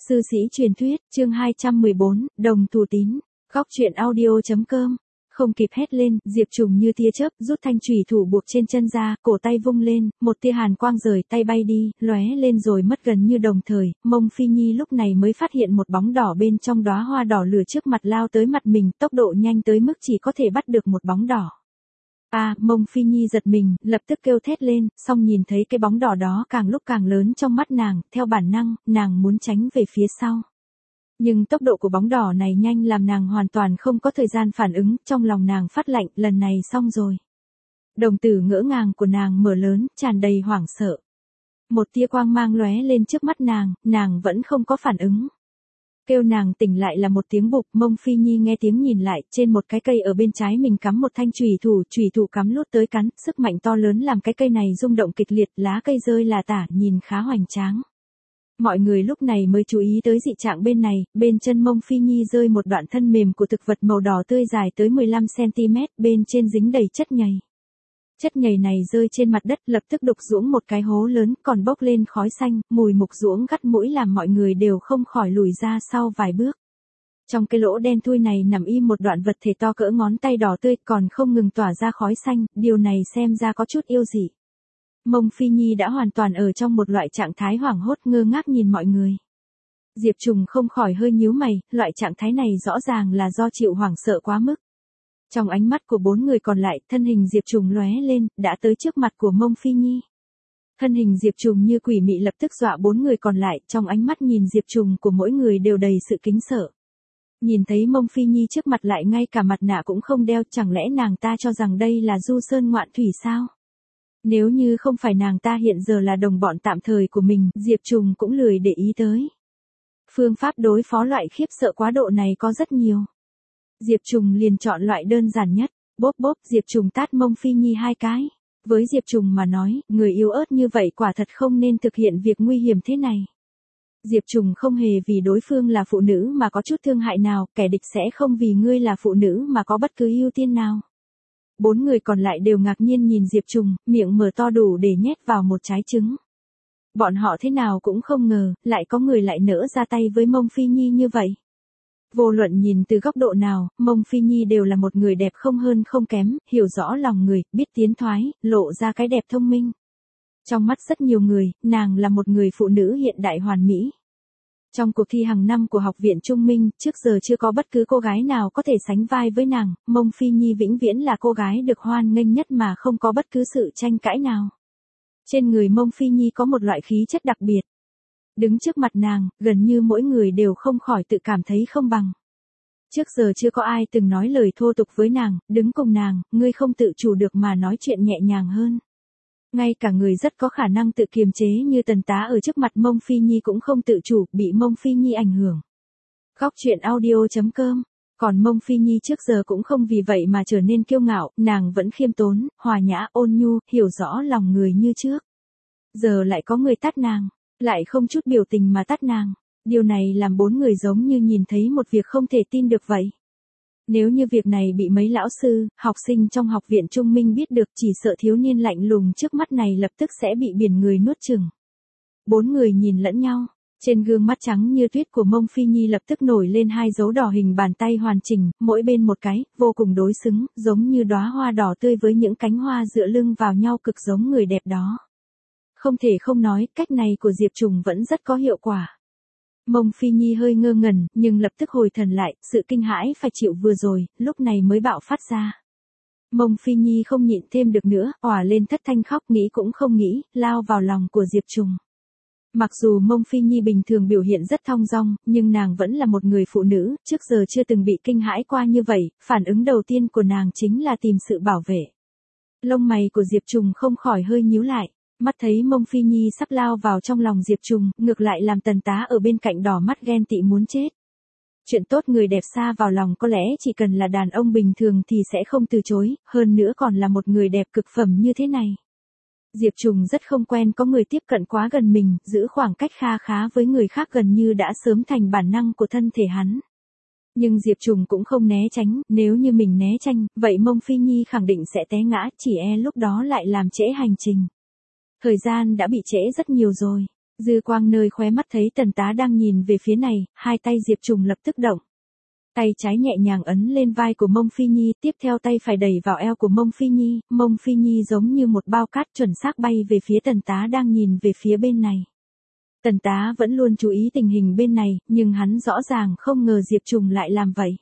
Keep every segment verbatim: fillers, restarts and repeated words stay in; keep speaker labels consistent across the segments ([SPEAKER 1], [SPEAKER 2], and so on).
[SPEAKER 1] Sư sĩ truyền thuyết, chương hai trăm mười bốn, Đồng Thủ Tín, góc truyện audio.com. Không kịp hét lên, Diệp Trùng như tia chớp, rút thanh chùy thủ buộc trên chân ra, cổ tay vung lên, một tia hàn quang rời tay bay đi, lóe lên rồi mất gần như đồng thời. Mông Phi Nhi lúc này mới phát hiện một bóng đỏ bên trong đóa hoa đỏ lửa trước mặt lao tới mặt mình, tốc độ nhanh tới mức chỉ có thể bắt được một bóng đỏ. A, à, Mông Phi Nhi giật mình, lập tức kêu thét lên, xong nhìn thấy cái bóng đỏ đó càng lúc càng lớn trong mắt nàng, theo bản năng, nàng muốn tránh về phía sau. Nhưng tốc độ của bóng đỏ này nhanh làm nàng hoàn toàn không có thời gian phản ứng, trong lòng nàng phát lạnh, lần này xong rồi. Đồng tử ngỡ ngàng của nàng mở lớn, tràn đầy hoảng sợ. Một tia quang mang lóe lên trước mắt nàng, nàng vẫn không có phản ứng. Kêu nàng tỉnh lại là một tiếng bụp. Mông Phi Nhi nghe tiếng nhìn lại, trên một cái cây ở bên trái mình cắm một thanh chùy thủ, chùy thủ cắm lút tới cắn, sức mạnh to lớn làm cái cây này rung động kịch liệt, lá cây rơi là tả, nhìn khá hoành tráng. Mọi người lúc này mới chú ý tới dị trạng bên này, bên chân Mông Phi Nhi rơi một đoạn thân mềm của thực vật màu đỏ tươi dài tới mười lăm xăng-ti-mét, bên trên dính đầy chất nhầy. Chất nhầy này rơi trên mặt đất, lập tức đục dũng một cái hố lớn, còn bốc lên khói xanh, mùi mục dũng gắt mũi làm mọi người đều không khỏi lùi ra sau vài bước. Trong cái lỗ đen thui này nằm im một đoạn vật thể to cỡ ngón tay đỏ tươi, còn không ngừng tỏa ra khói xanh, điều này xem ra có chút yêu dị. Mông Phi Nhi đã hoàn toàn ở trong một loại trạng thái hoảng hốt, ngơ ngác nhìn mọi người. Diệp Trùng không khỏi hơi nhíu mày, loại trạng thái này rõ ràng là do chịu hoảng sợ quá mức. Trong ánh mắt của bốn người còn lại, thân hình Diệp Trùng lóe lên, đã tới trước mặt của Mông Phi Nhi. Thân hình Diệp Trùng như quỷ mị lập tức dọa bốn người còn lại, trong ánh mắt nhìn Diệp Trùng của mỗi người đều đầy sự kính sợ. Nhìn thấy Mông Phi Nhi trước mặt lại ngay cả mặt nạ cũng không đeo, chẳng lẽ nàng ta cho rằng đây là du sơn ngoạn thủy sao? Nếu như không phải nàng ta hiện giờ là đồng bọn tạm thời của mình, Diệp Trùng cũng lười để ý tới. Phương pháp đối phó loại khiếp sợ quá độ này có rất nhiều. Diệp Trùng liền chọn loại đơn giản nhất, bốp bốp, Diệp Trùng tát Mông Phi Nhi hai cái. Với Diệp Trùng mà nói, người yếu ớt như vậy quả thật không nên thực hiện việc nguy hiểm thế này. Diệp Trùng không hề vì đối phương là phụ nữ mà có chút thương hại nào, kẻ địch sẽ không vì ngươi là phụ nữ mà có bất cứ ưu tiên nào. Bốn người còn lại đều ngạc nhiên nhìn Diệp Trùng, miệng mở to đủ để nhét vào một trái trứng. Bọn họ thế nào cũng không ngờ, lại có người lại nỡ ra tay với Mông Phi Nhi như vậy. Vô luận nhìn từ góc độ nào, Mông Phi Nhi đều là một người đẹp không hơn không kém, hiểu rõ lòng người, biết tiến thoái, lộ ra cái đẹp thông minh. Trong mắt rất nhiều người, nàng là một người phụ nữ hiện đại hoàn mỹ. Trong cuộc thi hàng năm của Học viện Trung Minh, trước giờ chưa có bất cứ cô gái nào có thể sánh vai với nàng, Mông Phi Nhi vĩnh viễn là cô gái được hoan nghênh nhất mà không có bất cứ sự tranh cãi nào. Trên người Mông Phi Nhi có một loại khí chất đặc biệt. Đứng trước mặt nàng, gần như mỗi người đều không khỏi tự cảm thấy không bằng. Trước giờ chưa có ai từng nói lời thô tục với nàng, đứng cùng nàng, ngươi không tự chủ được mà nói chuyện nhẹ nhàng hơn. Ngay cả người rất có khả năng tự kiềm chế như Tần Tá ở trước mặt Mông Phi Nhi cũng không tự chủ, bị Mông Phi Nhi ảnh hưởng. Góc truyện audio.com. Còn Mông Phi Nhi trước giờ cũng không vì vậy mà trở nên kiêu ngạo, nàng vẫn khiêm tốn, hòa nhã, ôn nhu, hiểu rõ lòng người như trước. Giờ lại có người tát nàng, lại không chút biểu tình mà tát nàng. Điều này làm bốn người giống như nhìn thấy một việc không thể tin được vậy. Nếu như việc này bị mấy lão sư, học sinh trong Học viện Trung Minh biết được, chỉ sợ thiếu niên lạnh lùng trước mắt này lập tức sẽ bị biển người nuốt chửng. Bốn người nhìn lẫn nhau, trên gương mắt trắng như tuyết của Mông Phi Nhi lập tức nổi lên hai dấu đỏ hình bàn tay hoàn chỉnh, mỗi bên một cái, vô cùng đối xứng, giống như đóa hoa đỏ tươi với những cánh hoa dựa lưng vào nhau cực giống người đẹp đó. Không thể không nói, cách này của Diệp Trùng vẫn rất có hiệu quả. Mông Phi Nhi hơi ngơ ngẩn, nhưng lập tức hồi thần lại, sự kinh hãi phải chịu vừa rồi, lúc này mới bạo phát ra. Mông Phi Nhi không nhịn thêm được nữa, òa lên thất thanh khóc, nghĩ cũng không nghĩ, lao vào lòng của Diệp Trùng. Mặc dù Mông Phi Nhi bình thường biểu hiện rất thong dong, nhưng nàng vẫn là một người phụ nữ, trước giờ chưa từng bị kinh hãi qua như vậy, phản ứng đầu tiên của nàng chính là tìm sự bảo vệ. Lông mày của Diệp Trùng không khỏi hơi nhíu lại. Mắt thấy Mông Phi Nhi sắp lao vào trong lòng Diệp Trùng, ngược lại làm Tần Tá ở bên cạnh đỏ mắt ghen tị muốn chết. Chuyện tốt người đẹp xa vào lòng có lẽ chỉ cần là đàn ông bình thường thì sẽ không từ chối, hơn nữa còn là một người đẹp cực phẩm như thế này. Diệp Trùng rất không quen có người tiếp cận quá gần mình, giữ khoảng cách kha khá với người khác gần như đã sớm thành bản năng của thân thể hắn. Nhưng Diệp Trùng cũng không né tránh, nếu như mình né tránh, vậy Mông Phi Nhi khẳng định sẽ té ngã, chỉ e lúc đó lại làm trễ hành trình. Thời gian đã bị trễ rất nhiều rồi. Dư quang nơi khóe mắt thấy tần tá đang nhìn về phía này, hai tay Diệp Trùng lập tức động. Tay trái nhẹ nhàng ấn lên vai của Mông Phi Nhi, tiếp theo tay phải đẩy vào eo của Mông Phi Nhi, Mông Phi Nhi giống như một bao cát chuẩn xác bay về phía tần tá đang nhìn về phía bên này. Tần tá vẫn luôn chú ý tình hình bên này, nhưng hắn rõ ràng không ngờ Diệp Trùng lại làm vậy.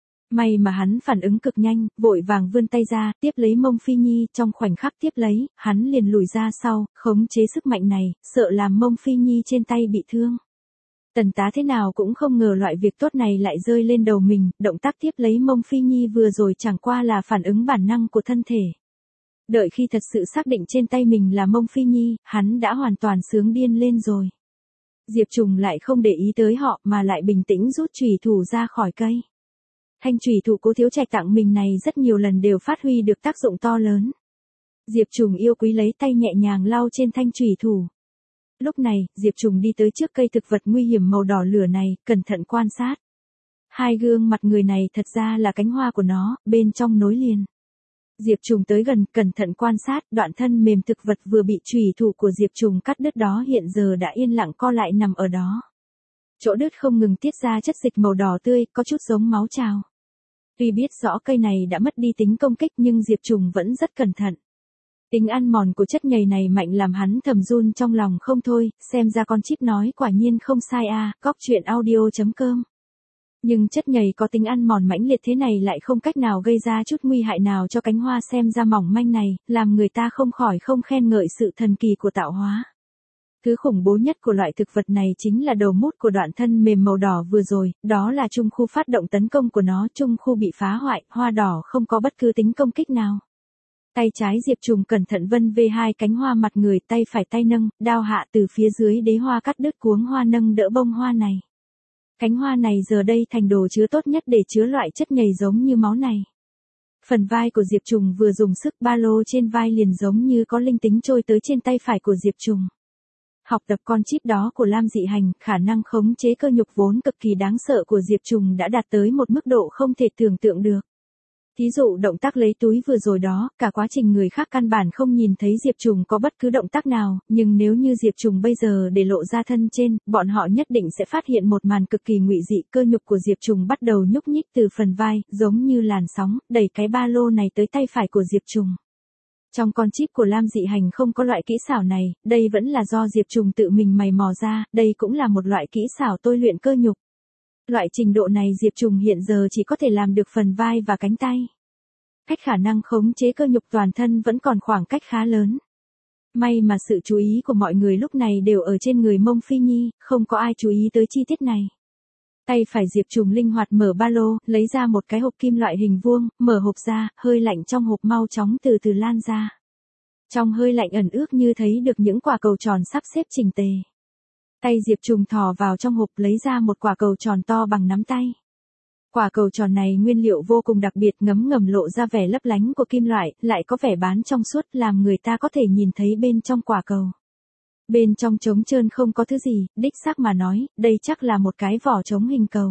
[SPEAKER 1] May mà hắn phản ứng cực nhanh, vội vàng vươn tay ra, tiếp lấy Mông Phi Nhi, trong khoảnh khắc tiếp lấy, hắn liền lùi ra sau, khống chế sức mạnh này, sợ làm Mông Phi Nhi trên tay bị thương. Tần tá thế nào cũng không ngờ loại việc tốt này lại rơi lên đầu mình, động tác tiếp lấy Mông Phi Nhi vừa rồi chẳng qua là phản ứng bản năng của thân thể. Đợi khi thật sự xác định trên tay mình là Mông Phi Nhi, hắn đã hoàn toàn sướng điên lên rồi. Diệp Trùng lại không để ý tới họ mà lại bình tĩnh rút chùy thủ ra khỏi cây. Thanh chùy thủ Cố Thiếu Trạch tặng mình này rất nhiều lần đều phát huy được tác dụng to lớn. Diệp Trùng yêu quý lấy tay nhẹ nhàng lau trên thanh chùy thủ. Lúc này, Diệp Trùng đi tới trước cây thực vật nguy hiểm màu đỏ lửa này, cẩn thận quan sát. Hai gương mặt người này thật ra là cánh hoa của nó, bên trong nối liền. Diệp Trùng tới gần, cẩn thận quan sát, đoạn thân mềm thực vật vừa bị chùy thủ của Diệp Trùng cắt đứt đó hiện giờ đã yên lặng co lại nằm ở đó. Chỗ đứt không ngừng tiết ra chất dịch màu đỏ tươi, có chút giống máu trào. Tuy biết rõ cây này đã mất đi tính công kích nhưng Diệp Trùng vẫn rất cẩn thận. Tính ăn mòn của chất nhầy này mạnh làm hắn thầm run trong lòng không thôi, xem ra con chip nói quả nhiên không sai a, cóc truyện audio chấm com. Nhưng chất nhầy có tính ăn mòn mãnh liệt thế này lại không cách nào gây ra chút nguy hại nào cho cánh hoa xem ra mỏng manh này, làm người ta không khỏi không khen ngợi sự thần kỳ của tạo hóa. Thứ khủng bố nhất của loại thực vật này chính là đầu mút của đoạn thân mềm màu đỏ vừa rồi, đó là trung khu phát động tấn công của nó, trung khu bị phá hoại, hoa đỏ không có bất cứ tính công kích nào. Tay trái Diệp Trùng cẩn thận vân về hai cánh hoa mặt người, tay phải tay nâng, đao hạ từ phía dưới đế hoa cắt đứt cuống hoa nâng đỡ bông hoa này. Cánh hoa này giờ đây thành đồ chứa tốt nhất để chứa loại chất nhầy giống như máu này. Phần vai của Diệp Trùng vừa dùng sức, ba lô trên vai liền giống như có linh tính trôi tới trên tay phải của Diệp Trùng. Học tập con chip đó của Lam Dị Hành, khả năng khống chế cơ nhục vốn cực kỳ đáng sợ của Diệp Trùng đã đạt tới một mức độ không thể tưởng tượng được. Thí dụ động tác lấy túi vừa rồi đó, cả quá trình người khác căn bản không nhìn thấy Diệp Trùng có bất cứ động tác nào, nhưng nếu như Diệp Trùng bây giờ để lộ ra thân trên, bọn họ nhất định sẽ phát hiện một màn cực kỳ ngụy dị, cơ nhục của Diệp Trùng bắt đầu nhúc nhích từ phần vai, giống như làn sóng, đẩy cái ba lô này tới tay phải của Diệp Trùng. Trong con chip của Lam Dị Hành không có loại kỹ xảo này, đây vẫn là do Diệp Trùng tự mình mày mò ra, đây cũng là một loại kỹ xảo tôi luyện cơ nhục. Loại trình độ này Diệp Trùng hiện giờ chỉ có thể làm được phần vai và cánh tay. Cách khả năng khống chế cơ nhục toàn thân vẫn còn khoảng cách khá lớn. May mà sự chú ý của mọi người lúc này đều ở trên người Mông Phi Nhi, không có ai chú ý tới chi tiết này. Tay phải Diệp Trùng linh hoạt mở ba lô, lấy ra một cái hộp kim loại hình vuông, mở hộp ra, hơi lạnh trong hộp mau chóng từ từ lan ra. Trong hơi lạnh ẩn ước như thấy được những quả cầu tròn sắp xếp chỉnh tề. Tay Diệp Trùng thò vào trong hộp lấy ra một quả cầu tròn to bằng nắm tay. Quả cầu tròn này nguyên liệu vô cùng đặc biệt, ngấm ngầm lộ ra vẻ lấp lánh của kim loại, lại có vẻ bán trong suốt làm người ta có thể nhìn thấy bên trong quả cầu. Bên trong trống trơn không có thứ gì, đích xác mà nói, đây chắc là một cái vỏ trống hình cầu.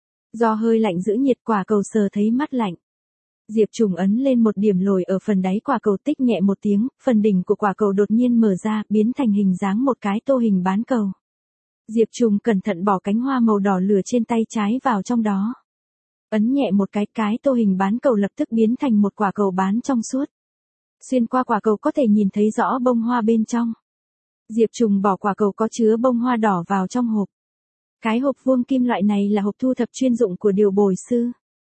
[SPEAKER 1] Do hơi lạnh giữ nhiệt quả cầu sờ thấy mát lạnh. Diệp Trùng ấn lên một điểm lồi ở phần đáy quả cầu, tích nhẹ một tiếng, phần đỉnh của quả cầu đột nhiên mở ra, biến thành hình dáng một cái tô hình bán cầu. Diệp Trùng cẩn thận bỏ cánh hoa màu đỏ lửa trên tay trái vào trong đó. Ấn nhẹ một cái, cái tô hình bán cầu lập tức biến thành một quả cầu bán trong suốt. Xuyên qua quả cầu có thể nhìn thấy rõ bông hoa bên trong. Diệp Trùng bỏ quả cầu có chứa bông hoa đỏ vào trong hộp. Cái hộp vuông kim loại này là hộp thu thập chuyên dụng của điều bồi sư.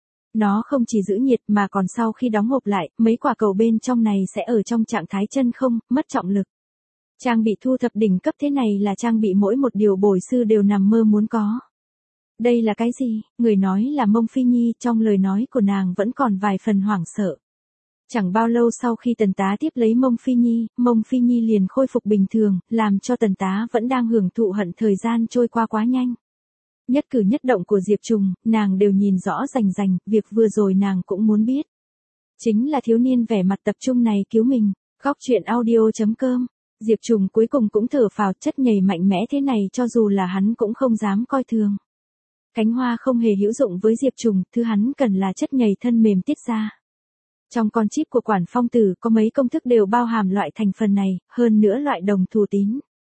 [SPEAKER 1] Nó không chỉ giữ nhiệt mà còn sau khi đóng hộp lại, mấy quả cầu bên trong này sẽ ở trong trạng thái chân không, mất trọng lực. Trang bị thu thập đỉnh cấp thế này là trang bị mỗi một điều bồi sư đều nằm mơ muốn có. Đây là cái gì? Người nói là Mông Phi Nhi, trong lời nói của nàng vẫn còn vài phần hoảng sợ. Chẳng bao lâu sau khi tần tá tiếp lấy Mông Phi Nhi, Mông Phi Nhi liền khôi phục bình thường, làm cho tần tá vẫn đang hưởng thụ hận thời gian trôi qua quá nhanh. Nhất cử nhất động của Diệp Trùng, nàng đều nhìn rõ rành rành, việc vừa rồi nàng cũng muốn biết. Chính là thiếu niên vẻ mặt tập trung này cứu mình, góc truyện audio chấm com. Diệp Trùng cuối cùng cũng thở phào, chất nhầy mạnh mẽ thế này cho dù là hắn cũng không dám coi thường. Cánh hoa không hề hữu dụng với Diệp Trùng, thứ hắn cần là chất nhầy thân mềm tiết ra. Trong con chip của Quản Phong Tử có mấy công thức đều bao hàm loại thành phần này, hơn nữa loại đồng thù tín.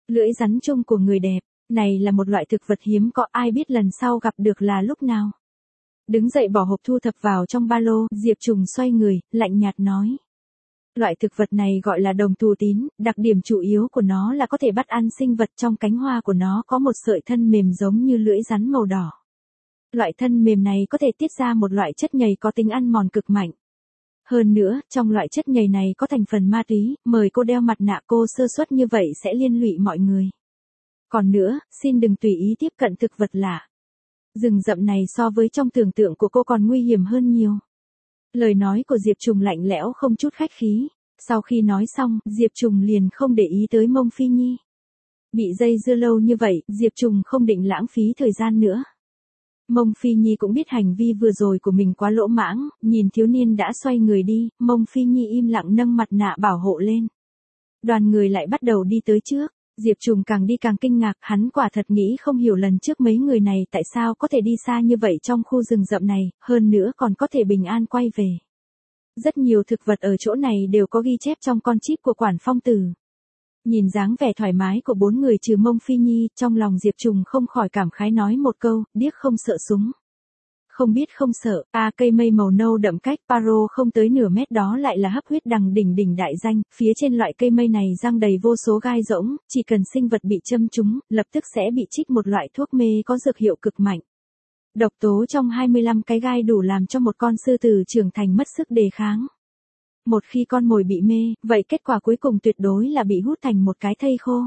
[SPEAKER 1] Lưỡi rắn chung của người đẹp, này là một loại thực vật hiếm có, ai biết lần sau gặp được là lúc nào. Đứng dậy bỏ hộp thu thập vào trong ba lô, Diệp Trùng xoay người, lạnh nhạt nói. Loại thực vật này gọi là đồng thù tín, đặc điểm chủ yếu của nó là có thể bắt ăn sinh vật, trong cánh hoa của nó có một sợi thân mềm giống như lưỡi rắn màu đỏ. Loại thân mềm này có thể tiết ra một loại chất nhầy có tính ăn mòn cực mạnh. Hơn nữa, trong loại chất nhầy này có thành phần ma túy, mời cô đeo mặt nạ, cô sơ suất như vậy sẽ liên lụy mọi người. Còn nữa, xin đừng tùy ý tiếp cận thực vật lạ. Rừng rậm này so với trong tưởng tượng của cô còn nguy hiểm hơn nhiều. Lời nói của Diệp Trùng lạnh lẽo không chút khách khí. Sau khi nói xong, Diệp Trùng liền không để ý tới Mông Phi Nhi. Bị dây dưa lâu như vậy, Diệp Trùng không định lãng phí thời gian nữa. Mông Phi Nhi cũng biết hành vi vừa rồi của mình quá lỗ mãng, nhìn thiếu niên đã xoay người đi, Mông Phi Nhi im lặng nâng mặt nạ bảo hộ lên. Đoàn người lại bắt đầu đi tới trước. Diệp Trùng càng đi càng kinh ngạc, hắn quả thật nghĩ không hiểu lần trước mấy người này tại sao có thể đi xa như vậy trong khu rừng rậm này, hơn nữa còn có thể bình an quay về. Rất nhiều thực vật ở chỗ này đều có ghi chép trong con chip của Quản Phong Tử. Nhìn dáng vẻ thoải mái của bốn người trừ Mông Phi Nhi, trong lòng Diệp Trùng không khỏi cảm khái nói một câu, điếc không sợ súng. Không biết không sợ, a cây mây màu nâu đậm cách Paro không tới nửa mét đó lại là hấp huyết đằng đỉnh đỉnh đại danh, phía trên loại cây mây này răng đầy vô số gai rỗng, chỉ cần sinh vật bị châm trúng, lập tức sẽ bị trích một loại thuốc mê có dược hiệu cực mạnh. Độc tố trong hai mươi lăm cái gai đủ làm cho một con sư tử trưởng thành mất sức đề kháng. Một khi con mồi bị mê, vậy kết quả cuối cùng tuyệt đối là bị hút thành một cái thây khô.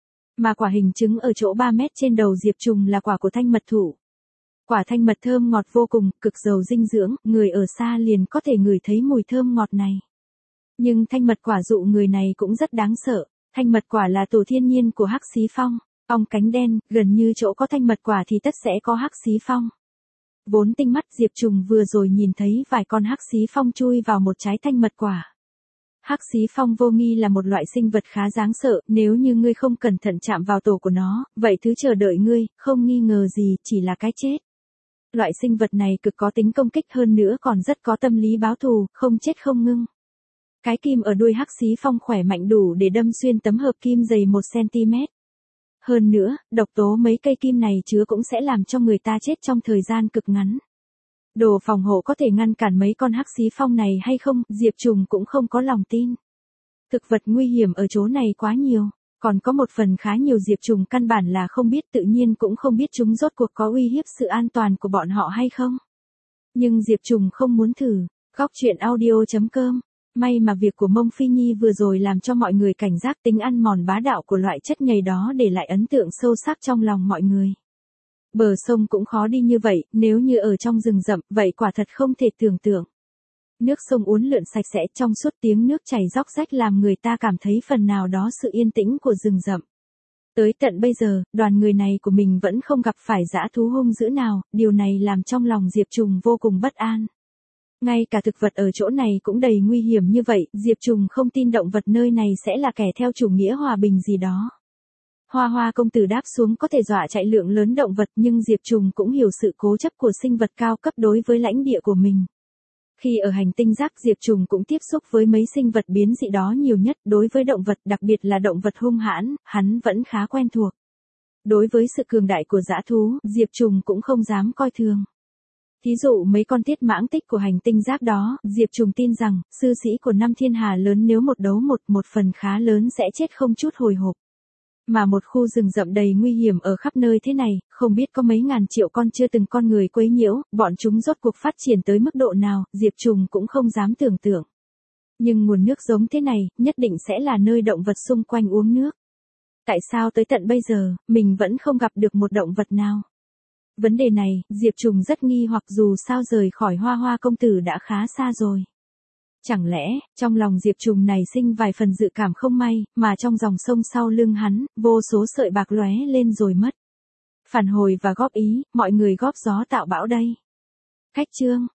[SPEAKER 1] Mà quả hình chứng ở chỗ ba mét trên đầu Diệp Trùng là quả của thanh mật thụ. Quả thanh mật thơm ngọt vô cùng, cực giàu dinh dưỡng, người ở xa liền có thể ngửi thấy mùi thơm ngọt này. Nhưng thanh mật quả dụ người này cũng rất đáng sợ, thanh mật quả là tổ thiên nhiên của hắc xí phong, ong cánh đen, gần như chỗ có thanh mật quả thì tất sẽ có hắc xí phong. Vốn tinh mắt Diệp Trùng vừa rồi nhìn thấy vài con hắc xí phong chui vào một trái thanh mật quả. Hắc xí phong vô nghi là một loại sinh vật khá đáng sợ, nếu như ngươi không cẩn thận chạm vào tổ của nó, vậy thứ chờ đợi ngươi, không nghi ngờ gì, chỉ là cái chết. Loại sinh vật này cực có tính công kích hơn nữa còn rất có tâm lý báo thù, không chết không ngưng. Cái kim ở đuôi hắc xí phong khỏe mạnh đủ để đâm xuyên tấm hợp kim dày một xăng-ti-mét. Hơn nữa, độc tố mấy cây kim này chứa cũng sẽ làm cho người ta chết trong thời gian cực ngắn. Đồ phòng hộ có thể ngăn cản mấy con hắc xí phong này hay không, Diệp Trùng cũng không có lòng tin. Thực vật nguy hiểm ở chỗ này quá nhiều, còn có một phần khá nhiều Diệp Trùng căn bản là không biết, tự nhiên cũng không biết chúng rốt cuộc có uy hiếp sự an toàn của bọn họ hay không. Nhưng Diệp Trùng không muốn thử. Góc truyện audio chấm com. May mà việc của Mông Phi Nhi vừa rồi làm cho mọi người cảnh giác, tính ăn mòn bá đạo của loại chất nhầy đó để lại ấn tượng sâu sắc trong lòng mọi người. Bờ sông cũng khó đi như vậy, nếu như ở trong rừng rậm, vậy quả thật không thể tưởng tượng. Nước sông uốn lượn sạch sẽ, trong suốt, tiếng nước chảy róc rách làm người ta cảm thấy phần nào đó sự yên tĩnh của rừng rậm. Tới tận bây giờ, đoàn người này của mình vẫn không gặp phải dã thú hung dữ nào, điều này làm trong lòng Diệp Trùng vô cùng bất an. Ngay cả thực vật ở chỗ này cũng đầy nguy hiểm như vậy, Diệp Trùng không tin động vật nơi này sẽ là kẻ theo chủ nghĩa hòa bình gì đó. Hoa Hoa công tử đáp xuống có thể dọa chạy lượng lớn động vật, nhưng Diệp Trùng cũng hiểu sự cố chấp của sinh vật cao cấp đối với lãnh địa của mình. Khi ở hành tinh rác, Diệp Trùng cũng tiếp xúc với mấy sinh vật biến dị đó nhiều nhất, đối với động vật, đặc biệt là động vật hung hãn, hắn vẫn khá quen thuộc. Đối với sự cường đại của dã thú, Diệp Trùng cũng không dám coi thường. Thí dụ mấy con tiết mãng tích của hành tinh rác đó, Diệp Trùng tin rằng, sư sĩ của năm thiên hà lớn nếu một đấu một, một phần khá lớn sẽ chết không chút hồi hộp. Mà một khu rừng rậm đầy nguy hiểm ở khắp nơi thế này, không biết có mấy ngàn triệu con chưa từng con người quấy nhiễu, bọn chúng rốt cuộc phát triển tới mức độ nào, Diệp Trùng cũng không dám tưởng tượng. Nhưng nguồn nước giống thế này, nhất định sẽ là nơi động vật xung quanh uống nước. Tại sao tới tận bây giờ, mình vẫn không gặp được một động vật nào? Vấn đề này, Diệp Trùng rất nghi hoặc, dù sao rời khỏi Hoa Hoa công tử đã khá xa rồi. Chẳng lẽ, trong lòng Diệp Trùng này sinh vài phần dự cảm không may, mà trong dòng sông sau lưng hắn, vô số sợi bạc lóe lên rồi mất. Phản hồi và góp ý, mọi người góp gió tạo bão đây. Khách chương.